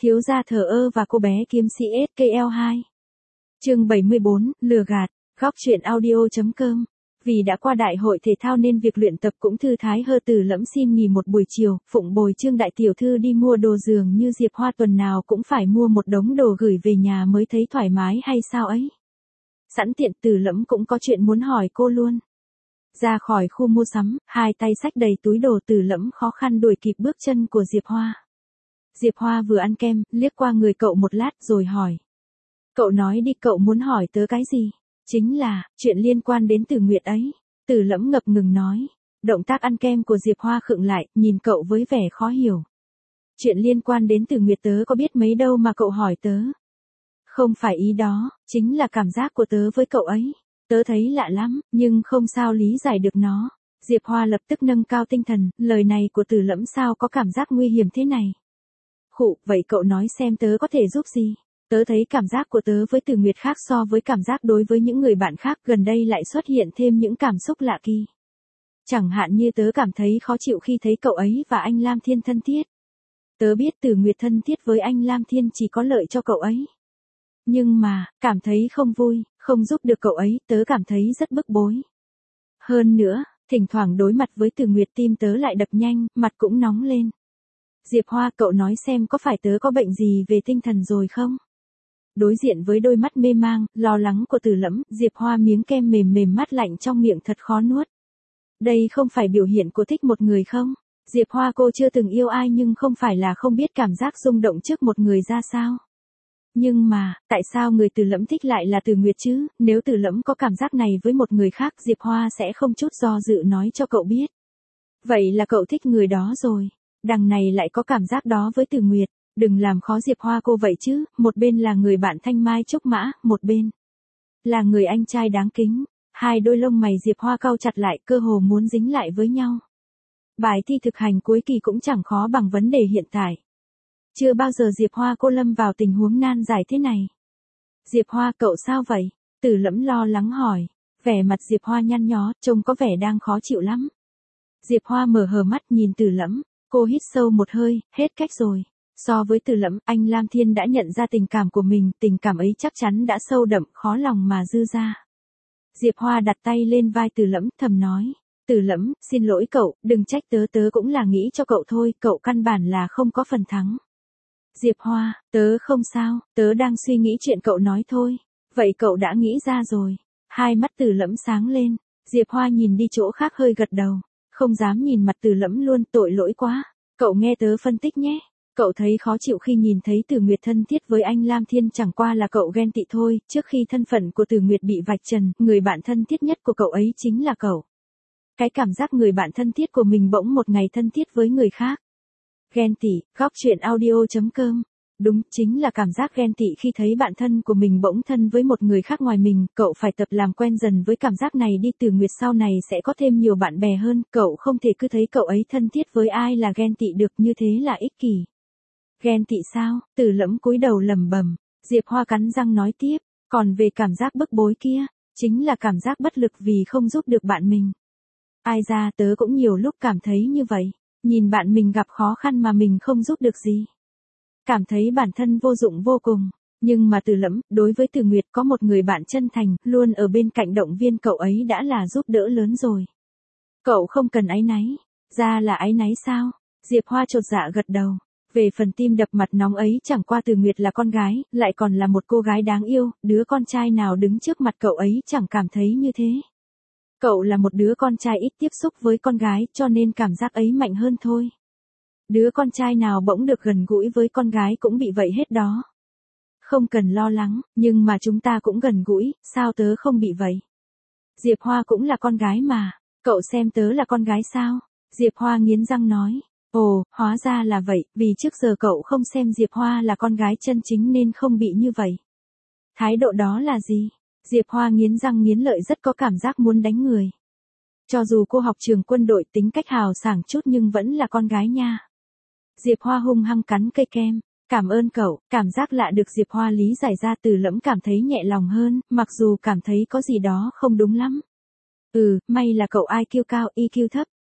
Thiếu gia thờ ơ và cô bé kiếm sĩ SKL2. Chương 74, lừa gạt, góc truyện audio.com. Vì đã qua đại hội thể thao nên việc luyện tập cũng thư thái hơn. Từ Lẫm xin nghỉ một buổi chiều, phụng bồi Trương đại tiểu thư đi mua đồ, dường như Diệp Hoa tuần nào cũng phải mua một đống đồ gửi về nhà mới thấy thoải mái hay sao ấy. Sẵn tiện Từ Lẫm cũng có chuyện muốn hỏi cô luôn. Ra khỏi khu mua sắm, hai tay xách đầy túi đồ, Từ Lẫm khó khăn đuổi kịp bước chân của Diệp Hoa. Diệp Hoa vừa ăn kem, liếc qua người cậu một lát rồi hỏi. Cậu nói đi, cậu muốn hỏi tớ cái gì? Chính là, chuyện liên quan đến Từ Nguyệt ấy. Từ Lẫm ngập ngừng nói. Động tác ăn kem của Diệp Hoa khựng lại, nhìn cậu với vẻ khó hiểu. Chuyện liên quan đến Từ Nguyệt tớ có biết mấy đâu mà cậu hỏi tớ. Không phải ý đó, chính là cảm giác của tớ với cậu ấy. Tớ thấy lạ lắm, nhưng không sao lý giải được nó. Diệp Hoa lập tức nâng cao tinh thần, lời này của Từ Lẫm sao có cảm giác nguy hiểm thế này. Khụ, vậy cậu nói xem tớ có thể giúp gì? Tớ thấy cảm giác của tớ với Từ Nguyệt khác so với cảm giác đối với những người bạn khác, gần đây lại xuất hiện thêm những cảm xúc lạ kỳ. Chẳng hạn như tớ cảm thấy khó chịu khi thấy cậu ấy và anh Lam Thiên thân thiết. Tớ biết Từ Nguyệt thân thiết với anh Lam Thiên chỉ có lợi cho cậu ấy. Nhưng mà, cảm thấy không vui, không giúp được cậu ấy, tớ cảm thấy rất bức bối. Hơn nữa, thỉnh thoảng đối mặt với Từ Nguyệt tim tớ lại đập nhanh, mặt cũng nóng lên. Diệp Hoa, cậu nói xem có phải tớ có bệnh gì về tinh thần rồi không? Đối diện với đôi mắt mê mang, lo lắng của Từ Lẫm, Diệp Hoa miếng kem mềm mềm mát lạnh trong miệng thật khó nuốt. Đây không phải biểu hiện của thích một người không? Diệp Hoa, cô chưa từng yêu ai nhưng không phải là không biết cảm giác rung động trước một người ra sao. Nhưng mà, tại sao người Từ Lẫm thích lại là Từ Nguyệt chứ? Nếu Từ Lẫm có cảm giác này với một người khác, Diệp Hoa sẽ không chút do dự nói cho cậu biết. Vậy là cậu thích người đó rồi. Đằng này lại có cảm giác đó với Từ Nguyệt. Đừng làm khó Diệp Hoa cô vậy chứ, một bên là người bạn thanh mai trúc mã, một bên là người anh trai đáng kính. Hai đôi lông mày Diệp Hoa cau chặt lại, cơ hồ muốn dính lại với nhau. Bài thi thực hành cuối kỳ cũng chẳng khó bằng vấn đề hiện tại. Chưa bao giờ Diệp Hoa cô lâm vào tình huống nan giải thế này. Diệp Hoa, cậu sao vậy? Từ Lẫm lo lắng hỏi. Vẻ mặt Diệp Hoa nhăn nhó, trông có vẻ đang khó chịu lắm. Diệp Hoa mở hờ mắt nhìn Từ Lẫm, cô hít sâu một hơi, hết cách rồi. So với Từ Lẫm, anh Lam Thiên đã nhận ra tình cảm của mình, tình cảm ấy chắc chắn đã sâu đậm, khó lòng mà dư ra. Diệp Hoa đặt tay lên vai Từ Lẫm, thầm nói. Từ Lẫm, xin lỗi cậu, đừng trách tớ, tớ cũng là nghĩ cho cậu thôi, cậu căn bản là không có phần thắng. Diệp Hoa, tớ không sao, tớ đang suy nghĩ chuyện cậu nói thôi. Vậy cậu đã nghĩ ra rồi. Hai mắt Từ Lẫm sáng lên. Diệp Hoa nhìn đi chỗ khác hơi gật đầu. Không dám nhìn mặt Từ Lẫm luôn, tội lỗi quá. Cậu nghe tớ phân tích nhé. Cậu thấy khó chịu khi nhìn thấy Từ Nguyệt thân thiết với anh Lam Thiên, chẳng qua là cậu ghen tị thôi. Trước khi thân phận của Từ Nguyệt bị vạch trần, người bạn thân thiết nhất của cậu ấy chính là cậu. Cái cảm giác người bạn thân thiết của mình bỗng một ngày thân thiết với người khác. Ghen tị, góc truyện audio.com. Đúng, chính là cảm giác ghen tị khi thấy bạn thân của mình bỗng thân với một người khác ngoài mình. Cậu phải tập làm quen dần với cảm giác này đi. Từ Nguyệt sau này sẽ có thêm nhiều bạn bè hơn. Cậu không thể cứ thấy cậu ấy thân thiết với ai là ghen tị được, như thế là ích kỷ. Ghen tị sao? Từ Lẫm cúi đầu lẩm bẩm. Diệp Hoa cắn răng nói tiếp. Còn về cảm giác bức bối kia, chính là cảm giác bất lực vì không giúp được bạn mình. Ai ra, tớ cũng nhiều lúc cảm thấy như vậy. Nhìn bạn mình gặp khó khăn mà mình không giúp được gì. Cảm thấy bản thân vô dụng vô cùng. Nhưng mà Từ Lẫm, đối với Từ Nguyệt có một người bạn chân thành, luôn ở bên cạnh động viên cậu ấy đã là giúp đỡ lớn rồi. Cậu không cần áy náy. Ra là áy náy sao? Diệp Hoa chột dạ gật đầu. Về phần tim đập mặt nóng ấy, chẳng qua Từ Nguyệt là con gái, lại còn là một cô gái đáng yêu, đứa con trai nào đứng trước mặt cậu ấy chẳng cảm thấy như thế. Cậu là một đứa con trai ít tiếp xúc với con gái, cho nên cảm giác ấy mạnh hơn thôi. Đứa con trai nào bỗng được gần gũi với con gái cũng bị vậy hết đó. Không cần lo lắng, nhưng mà chúng ta cũng gần gũi, sao tớ không bị vậy? Diệp Hoa cũng là con gái mà, cậu xem tớ là con gái sao? Diệp Hoa nghiến răng nói. Ồ, hóa ra là vậy, vì trước giờ cậu không xem Diệp Hoa là con gái chân chính nên không bị như vậy. Thái độ đó là gì? Diệp Hoa nghiến răng nghiến lợi, rất có cảm giác muốn đánh người. Cho dù cô học trường quân đội, tính cách hào sảng chút nhưng vẫn là con gái nha. Diệp Hoa hung hăng cắn cây kem. Cảm ơn cậu, cảm giác lạ được Diệp Hoa lý giải ra. Từ Lẫm cảm thấy nhẹ lòng hơn, mặc dù cảm thấy có gì đó không đúng lắm. May là cậu IQ cao, EQ thấp.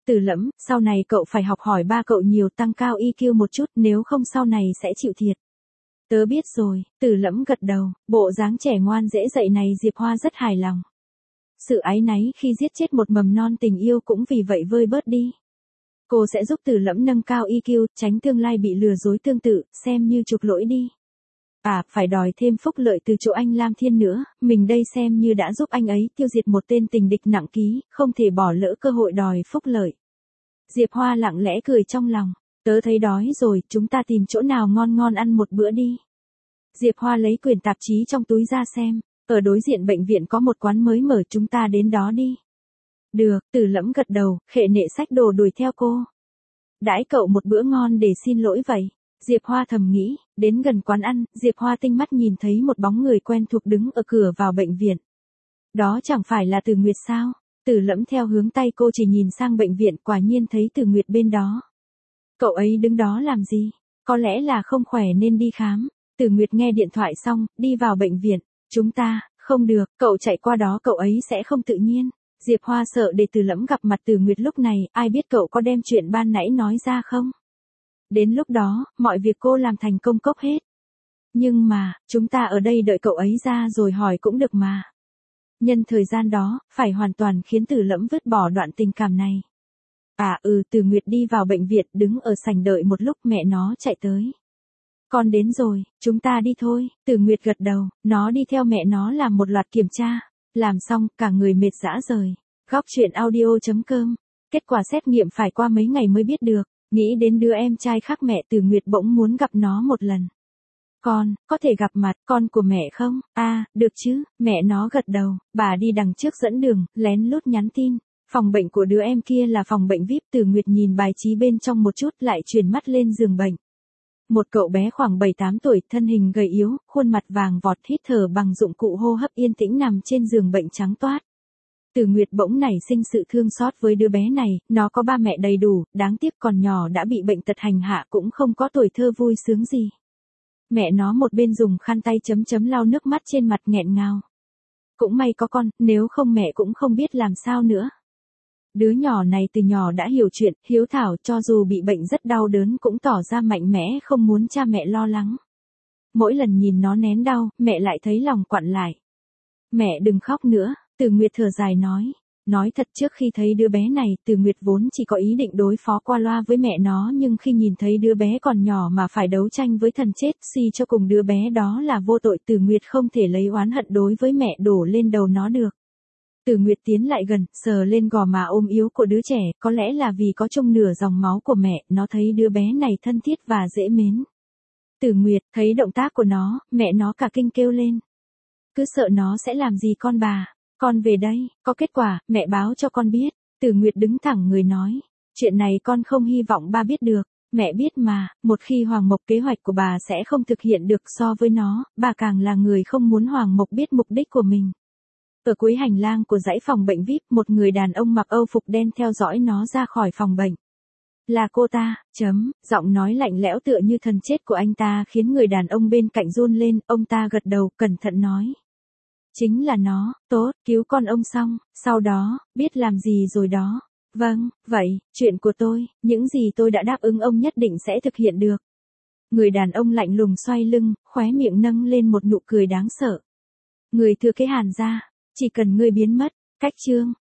Từ Lẫm, sau này cậu phải học hỏi ba cậu nhiều, tăng cao EQ một chút, nếu không sau này sẽ chịu thiệt. Tớ biết rồi, Từ Lẫm gật đầu, bộ dáng trẻ ngoan dễ dạy này Diệp Hoa rất hài lòng. Sự áy náy khi giết chết một mầm non tình yêu cũng vì vậy vơi bớt đi. Cô sẽ giúp Từ Lẫm nâng cao EQ, tránh tương lai bị lừa dối tương tự, xem như chuộc lỗi đi. À, phải đòi thêm phúc lợi từ chỗ anh Lam Thiên nữa, mình đây xem như đã giúp anh ấy tiêu diệt một tên tình địch nặng ký, không thể bỏ lỡ cơ hội đòi phúc lợi. Diệp Hoa lặng lẽ cười trong lòng, tớ thấy đói rồi, chúng ta tìm chỗ nào ngon ngon ăn một bữa đi. Diệp Hoa lấy quyển tạp chí trong túi ra xem, ở đối diện bệnh viện có một quán mới mở, chúng ta đến đó đi. Được, Từ Lẫm gật đầu, khệ nệ xách đồ đuổi theo cô. Đãi cậu một bữa ngon để xin lỗi vậy. Diệp Hoa thầm nghĩ, đến gần quán ăn, Diệp Hoa tinh mắt nhìn thấy một bóng người quen thuộc đứng ở cửa vào bệnh viện. Đó chẳng phải là Từ Nguyệt sao? Từ Lẫm theo hướng tay cô chỉ nhìn sang bệnh viện, quả nhiên thấy Từ Nguyệt bên đó. Cậu ấy đứng đó làm gì? Có lẽ là không khỏe nên đi khám. Từ Nguyệt nghe điện thoại xong, đi vào bệnh viện. Chúng ta, không được, cậu chạy qua đó cậu ấy sẽ không tự nhiên. Diệp Hoa sợ để Từ Lẫm gặp mặt Từ Nguyệt lúc này, ai biết cậu có đem chuyện ban nãy nói ra không? Đến lúc đó, mọi việc cô làm thành công cốc hết. Nhưng mà, chúng ta ở đây đợi cậu ấy ra rồi hỏi cũng được mà. Nhân thời gian đó, phải hoàn toàn khiến Từ Lẫm vứt bỏ đoạn tình cảm này. Từ Nguyệt đi vào bệnh viện, đứng ở sảnh đợi một lúc, mẹ nó chạy tới. Con đến rồi, chúng ta đi thôi. Từ Nguyệt gật đầu, nó đi theo mẹ nó làm một loạt kiểm tra. Làm xong, cả người mệt rã rời. Góc truyện audio.com. Kết quả xét nghiệm phải qua mấy ngày mới biết được. Nghĩ đến đứa em trai khác mẹ, Từ Nguyệt bỗng muốn gặp nó một lần. Con, có thể gặp mặt con của mẹ không? Được chứ, mẹ nó gật đầu, bà đi đằng trước dẫn đường, lén lút nhắn tin. Phòng bệnh của đứa em kia là phòng bệnh VIP, Từ Nguyệt nhìn bài trí bên trong một chút lại chuyển mắt lên giường bệnh. Một cậu bé khoảng 7-8 tuổi, thân hình gầy yếu, khuôn mặt vàng vọt, hít thở bằng dụng cụ hô hấp, yên tĩnh nằm trên giường bệnh trắng toát. Từ Nguyệt bỗng nảy sinh sự thương xót với đứa bé này, nó có ba mẹ đầy đủ, đáng tiếc còn nhỏ đã bị bệnh tật hành hạ, cũng không có tuổi thơ vui sướng gì. Mẹ nó một bên dùng khăn tay lau nước mắt trên mặt, nghẹn ngào. Cũng may có con, nếu không mẹ cũng không biết làm sao nữa. Đứa nhỏ này từ nhỏ đã hiểu chuyện, hiếu thảo, cho dù bị bệnh rất đau đớn cũng tỏ ra mạnh mẽ, không muốn cha mẹ lo lắng. Mỗi lần nhìn nó nén đau, mẹ lại thấy lòng quặn lại. Mẹ đừng khóc nữa, Từ Nguyệt thở dài nói. Nói thật, trước khi thấy đứa bé này, Từ Nguyệt vốn chỉ có ý định đối phó qua loa với mẹ nó, nhưng khi nhìn thấy đứa bé còn nhỏ mà phải đấu tranh với thần chết, suy cho cùng đứa bé đó là vô tội, Từ Nguyệt không thể lấy oán hận đối với mẹ đổ lên đầu nó được. Từ Nguyệt tiến lại gần, sờ lên gò má ôm yếu của đứa trẻ, có lẽ là vì có chung nửa dòng máu của mẹ, nó thấy đứa bé này thân thiết và dễ mến. Từ Nguyệt thấy động tác của nó, mẹ nó cả kinh kêu lên. Cứ sợ nó sẽ làm gì con bà. Con về đây, có kết quả, mẹ báo cho con biết. Từ Nguyệt đứng thẳng người nói. Chuyện này con không hy vọng ba biết được. Mẹ biết mà, một khi Hoàng Mộc kế hoạch của bà sẽ không thực hiện được, so với nó, bà càng là người không muốn Hoàng Mộc biết mục đích của mình. Ở cuối hành lang của dãy phòng bệnh VIP, một người đàn ông mặc âu phục đen theo dõi nó ra khỏi phòng bệnh. Là cô ta, giọng nói lạnh lẽo tựa như thần chết của anh ta khiến người đàn ông bên cạnh run lên, ông ta gật đầu, cẩn thận nói. Chính là nó, tốt, cứu con ông xong, sau đó, biết làm gì rồi đó. Vâng, vậy, chuyện của tôi, những gì tôi đã đáp ứng ông nhất định sẽ thực hiện được. Người đàn ông lạnh lùng xoay lưng, khóe miệng nâng lên một nụ cười đáng sợ. Người thừa kế Hàn gia, chỉ cần ngươi biến mất, cách chương.